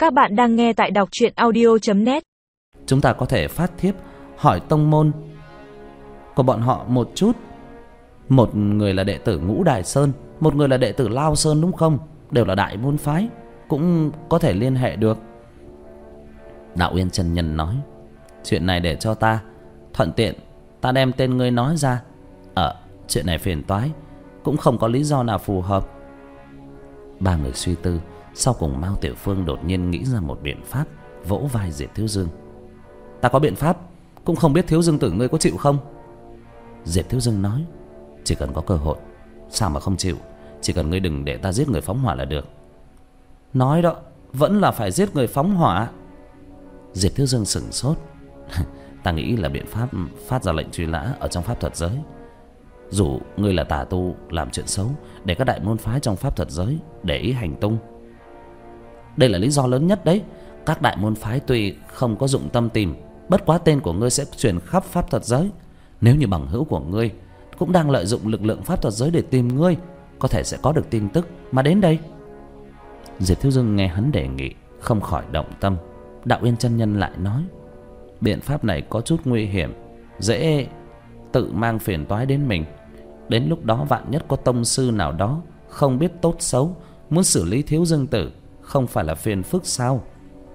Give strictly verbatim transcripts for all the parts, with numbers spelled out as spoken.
Các bạn đang nghe tại đọc truyện audio chấm net. Chúng ta có thể phát thiếp hỏi tông môn của bọn họ một chút. Một người là đệ tử Ngũ Đài Sơn, một người là đệ tử Lao Sơn, đúng không? Đều là đại môn phái, cũng có thể liên hệ được. Đạo Uyên chân nhân nói: chuyện này để cho ta, thuận tiện ta đem tên ngươi nói ra. Ờ, chuyện này phiền toái, cũng không có lý do nào phù hợp. Ba người suy tư, sau cùng Mao Tiểu Phương đột nhiên nghĩ ra một biện pháp, vỗ vai Diệp Thiếu Dương: ta có biện pháp, cũng không biết Thiếu Dương tử ngươi có chịu không? Diệp Thiếu Dương nói: chỉ cần có cơ hội, sao mà không chịu? Chỉ cần ngươi đừng để ta giết người phóng hỏa là được. Nói đó, vẫn là phải giết người phóng hỏa. Diệp Thiếu Dương sửng sốt. Ta nghĩ là biện pháp phát ra lệnh truy nã ở trong pháp thuật giới. Dù ngươi là tà tu làm chuyện xấu, để các đại môn phái trong pháp thuật giới để ý hành tung. Đây là lý do lớn nhất đấy. Các đại môn phái tuy không có dụng tâm tìm, bất quá tên của ngươi sẽ truyền khắp pháp thuật giới. Nếu như bằng hữu của ngươi cũng đang lợi dụng lực lượng pháp thuật giới để tìm ngươi, có thể sẽ có được tin tức mà đến đây. Diệp Thiếu Dương nghe hắn đề nghị, không khỏi động tâm. Đạo Uyên chân nhân lại nói: biện pháp này có chút nguy hiểm, dễ tự mang phiền toái đến mình. Đến lúc đó vạn nhất có tông sư nào đó không biết tốt xấu, muốn xử lý Thiếu Dương tử, không phải là phiền phức sao?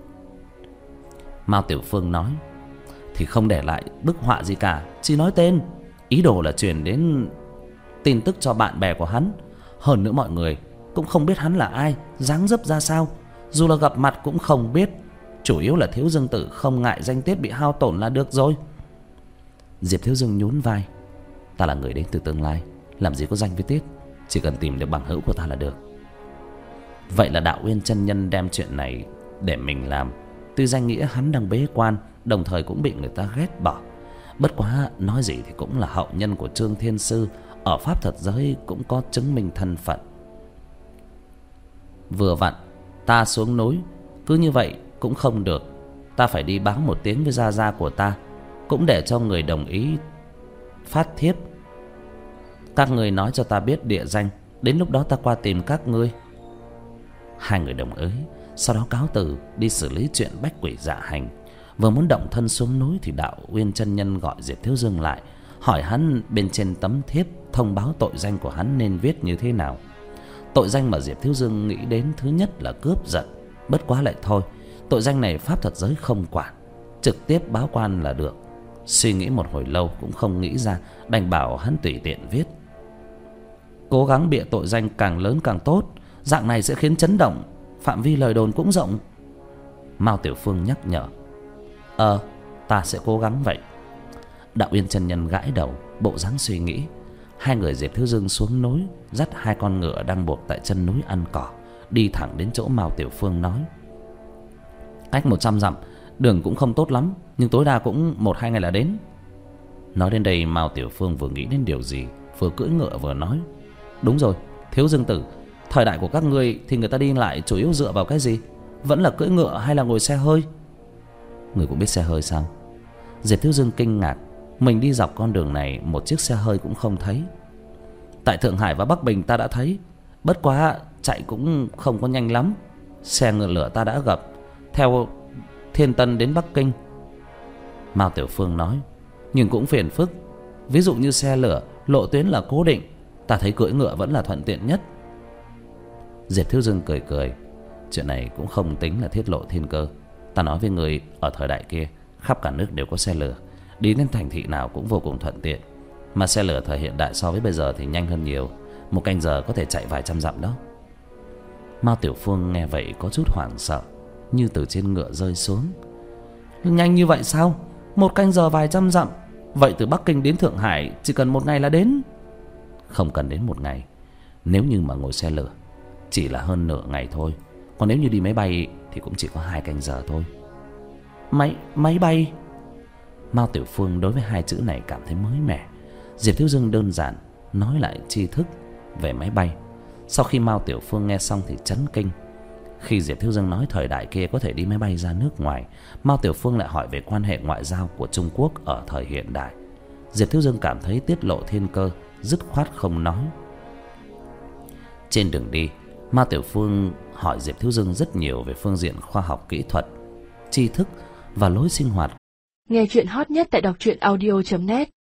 Mao Tiểu Phương nói: thì không để lại bức họa gì cả, chỉ nói tên. Ý đồ là truyền đến tin tức cho bạn bè của hắn. Hơn nữa mọi người cũng không biết hắn là ai, dáng dấp ra sao. Dù là gặp mặt cũng không biết. Chủ yếu là Thiếu Dương tử không ngại danh tiết bị hao tổn là được rồi. Diệp Thiếu Dương nhún vai: ta là người đến từ tương lai, làm gì có danh với tiết, chỉ cần tìm được bằng hữu của ta là được. Vậy là Đạo Uyên chân nhân đem chuyện này để mình làm. Tuy danh nghĩa hắn đang bế quan, đồng thời cũng bị người ta ghét bỏ. Bất quá nói gì thì cũng là hậu nhân của Trương Thiên Sư, ở pháp thuật giới cũng có chứng minh thân phận. Vừa vặn ta xuống núi, cứ như vậy cũng không được. Ta phải đi báo một tiếng với gia gia của ta, cũng để cho người đồng ý phát thiếp. Các người nói cho ta biết địa danh, đến lúc đó ta qua tìm các ngươi. Hai người đồng ý, sau đó cáo từ đi xử lý chuyện bách quỷ dạ hành. Vừa muốn động thân xuống núi thì Đạo Uyên chân nhân gọi Diệp Thiếu Dương lại, hỏi hắn bên trên tấm thiếp thông báo tội danh của hắn nên viết như thế nào. Tội danh mà Diệp Thiếu Dương nghĩ đến thứ nhất là cướp giật, bất quá lại thôi, tội danh này pháp thuật giới không quản, trực tiếp báo quan là được. Suy nghĩ một hồi lâu cũng không nghĩ ra, đành bảo hắn tùy tiện viết. Cố gắng bịa tội danh càng lớn càng tốt, dạng này sẽ khiến chấn động, phạm vi lời đồn cũng rộng. Mao Tiểu Phương nhắc nhở: Ờ, ta sẽ cố gắng vậy. Đạo Uyên chân nhân gãi đầu, bộ dáng suy nghĩ. Hai người Diệp Thiếu Dương xuống núi, dắt hai con ngựa đang buộc tại chân núi ăn cỏ, đi thẳng đến chỗ Mao Tiểu Phương nói: cách một trăm dặm, đường cũng không tốt lắm, nhưng tối đa cũng một hai ngày là đến. Nói đến đây, Mao Tiểu Phương vừa nghĩ đến điều gì, vừa cưỡi ngựa vừa nói: đúng rồi, Thiếu Dương tử, thời đại của các ngươi thì người ta đi lại chủ yếu dựa vào cái gì? Vẫn là cưỡi ngựa hay là ngồi xe hơi? Người cũng biết xe hơi sao? Diệp Thiếu Dương kinh ngạc, mình đi dọc con đường này một chiếc xe hơi cũng không thấy. Tại Thượng Hải và Bắc Bình ta đã thấy, bất quá chạy cũng không có nhanh lắm. Xe ngựa lửa ta đã gặp, theo Thiên Tân đến Bắc Kinh. Mao Tiểu Phương nói: nhưng cũng phiền phức. Ví dụ như xe lửa, lộ tuyến là cố định, ta thấy cưỡi ngựa vẫn là thuận tiện nhất. Diệp Thiếu Dương cười cười: chuyện này cũng không tính là tiết lộ thiên cơ. Ta nói với người, ở thời đại kia khắp cả nước đều có xe lửa, đi đến thành thị nào cũng vô cùng thuận tiện. Mà xe lửa thời hiện đại so với bây giờ thì nhanh hơn nhiều, một canh giờ có thể chạy vài trăm dặm đó. Mao Tiểu Phương nghe vậy có chút hoảng sợ, như từ trên ngựa rơi xuống. Nhanh như vậy sao? Một canh giờ vài trăm dặm? Vậy từ Bắc Kinh đến Thượng Hải chỉ cần một ngày là đến? Không cần đến một ngày. Nếu như mà ngồi xe lửa chỉ là hơn nửa ngày thôi. Còn nếu như đi máy bay thì cũng chỉ có hai canh giờ thôi. Máy, máy bay? Mao Tiểu Phương đối với hai chữ này cảm thấy mới mẻ. Diệp Thiếu Dương đơn giản nói lại tri thức về máy bay. Sau khi Mao Tiểu Phương nghe xong thì chấn kinh. Khi Diệp Thiếu Dương nói thời đại kia có thể đi máy bay ra nước ngoài, Mao Tiểu Phương lại hỏi về quan hệ ngoại giao của Trung Quốc ở thời hiện đại. Diệp Thiếu Dương cảm thấy tiết lộ thiên cơ, dứt khoát không nói. Trên đường đi, Mao Tiểu Phương hỏi Diệp Thiếu Dương rất nhiều về phương diện khoa học kỹ thuật, tri thức và lối sinh hoạt. Nghe chuyện hot nhất tại đọc truyện audio chấm net.